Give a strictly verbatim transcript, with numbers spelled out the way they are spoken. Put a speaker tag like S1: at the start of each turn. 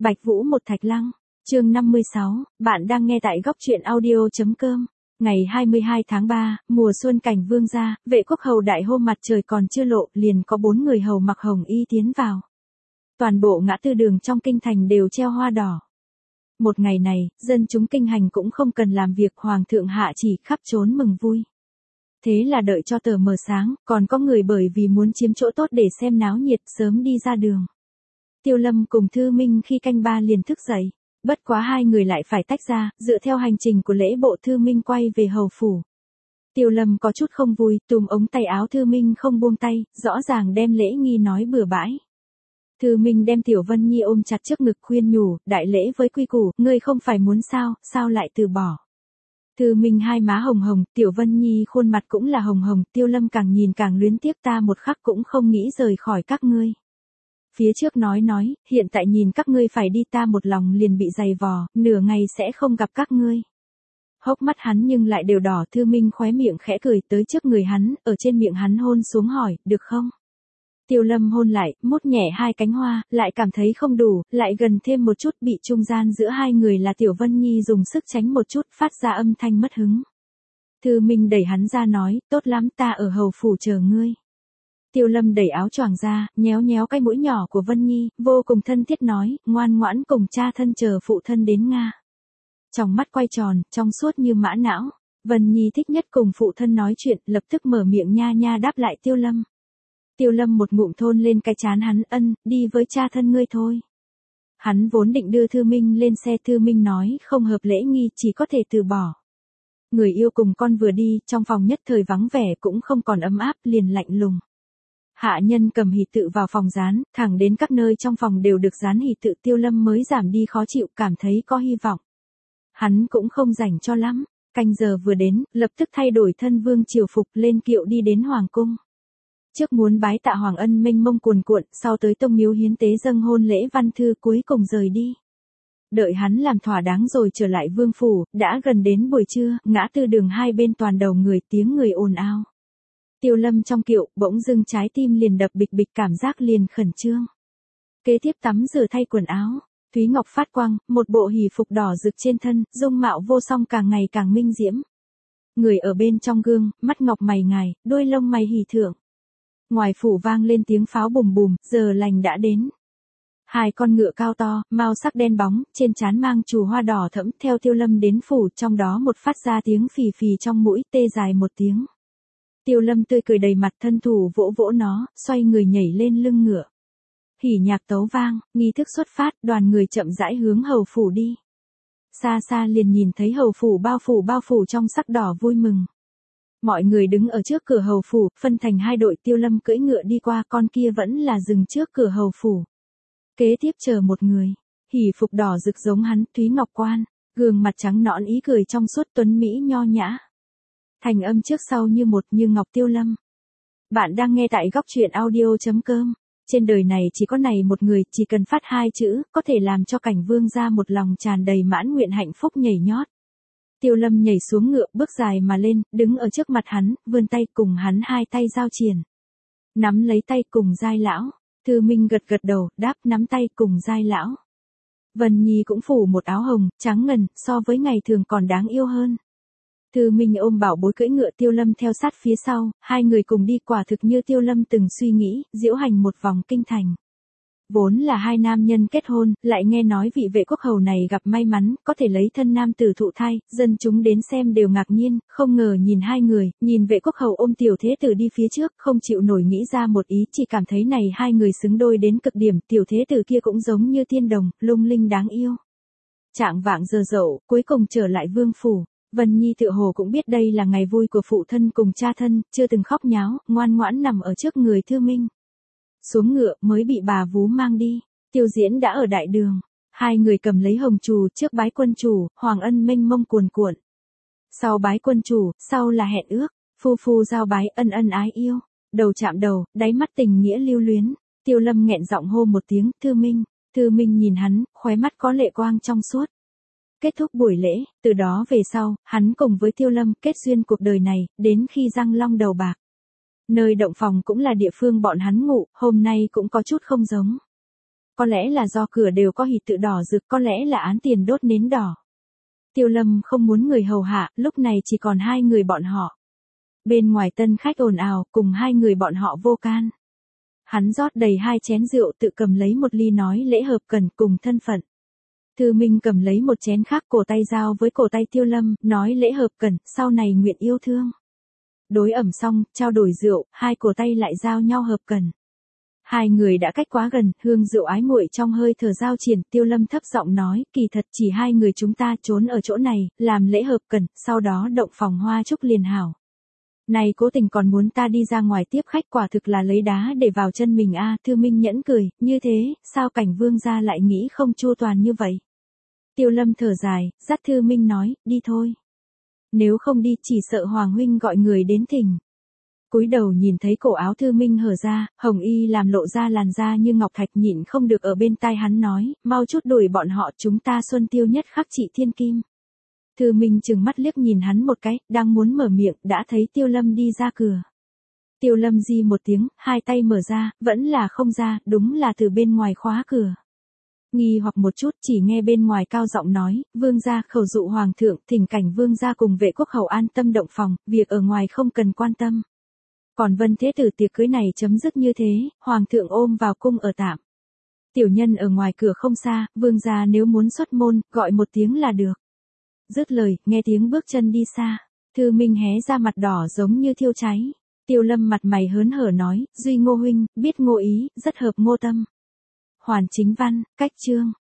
S1: Bạch Vũ một Thạch Lăng, chương năm mươi sáu, bạn đang nghe tại góc truyện audio.com. Ngày hai mươi hai tháng ba, mùa xuân cảnh vương gia, vệ quốc hầu đại hôm mặt trời còn chưa lộ, liền có bốn người hầu mặc hồng y tiến vào. Toàn bộ ngã tư đường trong kinh thành đều treo hoa đỏ. Một ngày này, dân chúng kinh hành cũng không cần làm việc, hoàng thượng hạ chỉ khắp trốn mừng vui. Thế là đợi cho tờ mờ sáng, còn có người bởi vì muốn chiếm chỗ tốt để xem náo nhiệt sớm đi ra đường. Tiêu Lâm cùng Thư Minh khi canh ba liền thức dậy. Bất quá hai người lại phải tách ra, dựa theo hành trình của lễ bộ Thư Minh quay về hầu phủ. Tiêu Lâm có chút không vui, túm ống tay áo Thư Minh không buông tay, rõ ràng đem lễ nghi nói bừa bãi. Thư Minh đem Tiểu Vân Nhi ôm chặt trước ngực khuyên nhủ, đại lễ với quy củ, ngươi không phải muốn sao, sao lại từ bỏ. Thư Minh hai má hồng hồng, Tiểu Vân Nhi khuôn mặt cũng là hồng hồng, Tiêu Lâm càng nhìn càng luyến tiếc, ta một khắc cũng không nghĩ rời khỏi các ngươi. Phía trước nói nói, hiện tại nhìn các ngươi phải đi, ta một lòng liền bị dày vò, nửa ngày sẽ không gặp các ngươi. Hốc mắt hắn nhưng lại đều đỏ, Thư Minh khóe miệng khẽ cười tới trước người hắn, ở trên miệng hắn hôn xuống hỏi, được không? Tiêu Lâm hôn lại, mút nhẹ hai cánh hoa, lại cảm thấy không đủ, lại gần thêm một chút, bị trung gian giữa hai người là Tiểu Vân Nhi dùng sức tránh một chút, phát ra âm thanh mất hứng. Thư Minh đẩy hắn ra nói, tốt lắm, ta ở hầu phủ chờ ngươi. Tiêu Lâm đẩy áo choàng ra, nhéo nhéo cái mũi nhỏ của Vân Nhi, vô cùng thân thiết nói, ngoan ngoãn cùng cha thân chờ phụ thân đến Nga. Trong mắt quay tròn, trong suốt như mã não. Vân Nhi thích nhất cùng phụ thân nói chuyện, lập tức mở miệng nha nha đáp lại Tiêu Lâm. Tiêu Lâm một ngụm thôn lên cái trán hắn, ân, đi với cha thân ngươi thôi. Hắn vốn định đưa Thư Minh lên xe, Thư Minh nói không hợp lễ nghi, chỉ có thể từ bỏ. Người yêu cùng con vừa đi, trong phòng nhất thời vắng vẻ cũng không còn ấm áp, liền lạnh lùng. Hạ nhân cầm hỷ tự vào phòng dán, thẳng đến các nơi trong phòng đều được dán hỷ tự, Tiêu Lâm mới giảm đi khó chịu, cảm thấy có hy vọng. Hắn cũng không rảnh cho lắm, canh giờ vừa đến, lập tức thay đổi thân vương triều phục lên kiệu đi đến hoàng cung. Trước muốn bái tạ hoàng ân mênh mông cuồn cuộn, sau tới tông miếu hiến tế dâng hôn lễ văn thư, cuối cùng rời đi. Đợi hắn làm thỏa đáng rồi trở lại vương phủ, đã gần đến buổi trưa, ngã tư đường hai bên toàn đầu người, tiếng người ồn ào. Tiêu Lâm trong kiệu, bỗng dưng trái tim liền đập bịch bịch, cảm giác liền khẩn trương. Kế tiếp tắm rửa thay quần áo, Thúy Ngọc phát quang, một bộ hỷ phục đỏ rực trên thân, dung mạo vô song càng ngày càng minh diễm. Người ở bên trong gương, mắt ngọc mày ngài, đôi lông mày hỉ thượng. Ngoài phủ vang lên tiếng pháo bùm bùm, giờ lành đã đến. Hai con ngựa cao to, mao sắc đen bóng, trên trán mang chù hoa đỏ thẫm, theo Tiêu Lâm đến phủ, trong đó một phát ra tiếng phì phì trong mũi, tê dài một tiếng. Tiêu Lâm tươi cười đầy mặt, thân thủ vỗ vỗ nó, xoay người nhảy lên lưng ngựa. Hỉ nhạc tấu vang, nghi thức xuất phát, đoàn người chậm rãi hướng hầu phủ đi. Xa xa liền nhìn thấy hầu phủ bao phủ bao phủ trong sắc đỏ vui mừng. Mọi người đứng ở trước cửa hầu phủ, phân thành hai đội, Tiêu Lâm cưỡi ngựa đi qua, con kia vẫn là dừng trước cửa hầu phủ. Kế tiếp chờ một người, hỉ phục đỏ rực giống hắn, Thúy Ngọc quan, gương mặt trắng nõn ý cười trong suốt tuấn mỹ nho nhã. Thành âm trước sau như một, như ngọc Tiêu Lâm. Bạn đang nghe tại góc truyện audio.com. Trên đời này chỉ có này một người, chỉ cần phát hai chữ, có thể làm cho cảnh vương gia một lòng tràn đầy mãn nguyện hạnh phúc nhảy nhót. Tiêu Lâm nhảy xuống ngựa, bước dài mà lên, đứng ở trước mặt hắn, vươn tay cùng hắn hai tay giao triển. Nắm lấy tay cùng giai lão. Thư Minh gật gật đầu, đáp nắm tay cùng giai lão. Vân Nhi cũng phủ một áo hồng, trắng ngần, so với ngày thường còn đáng yêu hơn. Thư Minh ôm bảo bối cưỡi ngựa, Tiêu Lâm theo sát phía sau, hai người cùng đi, quả thực như Tiêu Lâm từng suy nghĩ, diễu hành một vòng kinh thành. Vốn là hai nam nhân kết hôn, lại nghe nói vị vệ quốc hầu này gặp may mắn, có thể lấy thân nam tử thụ thai, dân chúng đến xem đều ngạc nhiên, không ngờ nhìn hai người, nhìn vệ quốc hầu ôm tiểu thế tử đi phía trước, không chịu nổi nghĩ ra một ý, chỉ cảm thấy này hai người xứng đôi đến cực điểm, tiểu thế tử kia cũng giống như tiên đồng, lung linh đáng yêu. Trạng vạng giờ dậu, cuối cùng trở lại vương phủ. Vân Nhi tựa hồ cũng biết đây là ngày vui của phụ thân cùng cha thân, chưa từng khóc nháo, ngoan ngoãn nằm ở trước người Thư Minh. Xuống ngựa mới bị bà vú mang đi, Tiêu Diễn đã ở đại đường, hai người cầm lấy hồng trù trước bái quân chủ, hoàng ân mênh mông cuồn cuộn. Sau bái quân chủ, sau là hẹn ước, phu phu giao bái, ân ân ái yêu, đầu chạm đầu, đáy mắt tình nghĩa lưu luyến. Tiêu Lâm nghẹn giọng hô một tiếng, Thư Minh, Thư Minh nhìn hắn, khóe mắt có lệ quang trong suốt. Kết thúc buổi lễ, từ đó về sau, hắn cùng với Tiêu Lâm kết duyên cuộc đời này, đến khi răng long đầu bạc. Nơi động phòng cũng là địa phương bọn hắn ngủ, hôm nay cũng có chút không giống. Có lẽ là do cửa đều có hỷ tự đỏ rực, có lẽ là án tiền đốt nến đỏ. Tiêu Lâm không muốn người hầu hạ, lúc này chỉ còn hai người bọn họ. Bên ngoài tân khách ồn ào, cùng hai người bọn họ vô can. Hắn rót đầy hai chén rượu tự cầm lấy một ly nói lễ hợp cần cùng thân phận. Thư Minh cầm lấy một chén khác cổ tay giao với cổ tay Tiêu Lâm, nói lễ hợp cần, sau này nguyện yêu thương. Đối ẩm xong, trao đổi rượu, hai cổ tay lại giao nhau hợp cần. Hai người đã cách quá gần, hương rượu ái muội trong hơi thở giao triển, Tiêu Lâm thấp giọng nói, kỳ thật chỉ hai người chúng ta trốn ở chỗ này, làm lễ hợp cần, sau đó động phòng hoa chúc liền hảo. Này cố tình còn muốn ta đi ra ngoài tiếp khách, quả thực là lấy đá để vào chân mình a. Thư Minh nhẫn cười, như thế, sao Cảnh Vương gia lại nghĩ không chu toàn như vậy? Tiêu Lâm thở dài, dắt Thư Minh nói, đi thôi. Nếu không đi, chỉ sợ Hoàng huynh gọi người đến thỉnh. Cúi đầu nhìn thấy cổ áo Thư Minh hở ra, hồng y làm lộ ra làn da như ngọc thạch, nhịn không được ở bên tai hắn nói, mau chút đuổi bọn họ, chúng ta xuân tiêu nhất khắc trị thiên kim. Thư Minh trừng mắt liếc nhìn hắn một cái, đang muốn mở miệng, đã thấy Tiêu Lâm đi ra cửa. Tiêu Lâm di một tiếng, hai tay mở ra, vẫn là không ra, đúng là từ bên ngoài khóa cửa. Nghi hoặc một chút, chỉ nghe bên ngoài cao giọng nói, vương gia khẩu dụ hoàng thượng, thỉnh Cảnh Vương gia cùng vệ quốc hầu an tâm động phòng, việc ở ngoài không cần quan tâm. Còn Vân Thế Tử tiệc cưới này chấm dứt như thế, hoàng thượng ôm vào cung ở tạm. Tiểu nhân ở ngoài cửa không xa, vương gia nếu muốn xuất môn, gọi một tiếng là được. Dứt lời, nghe tiếng bước chân đi xa. Thư Minh hé ra mặt đỏ giống như thiêu cháy. Tiêu Lâm mặt mày hớn hở nói, Duy Ngô huynh, biết Ngô ý, rất hợp Ngô tâm. Hoàn Chính Văn, cách chương.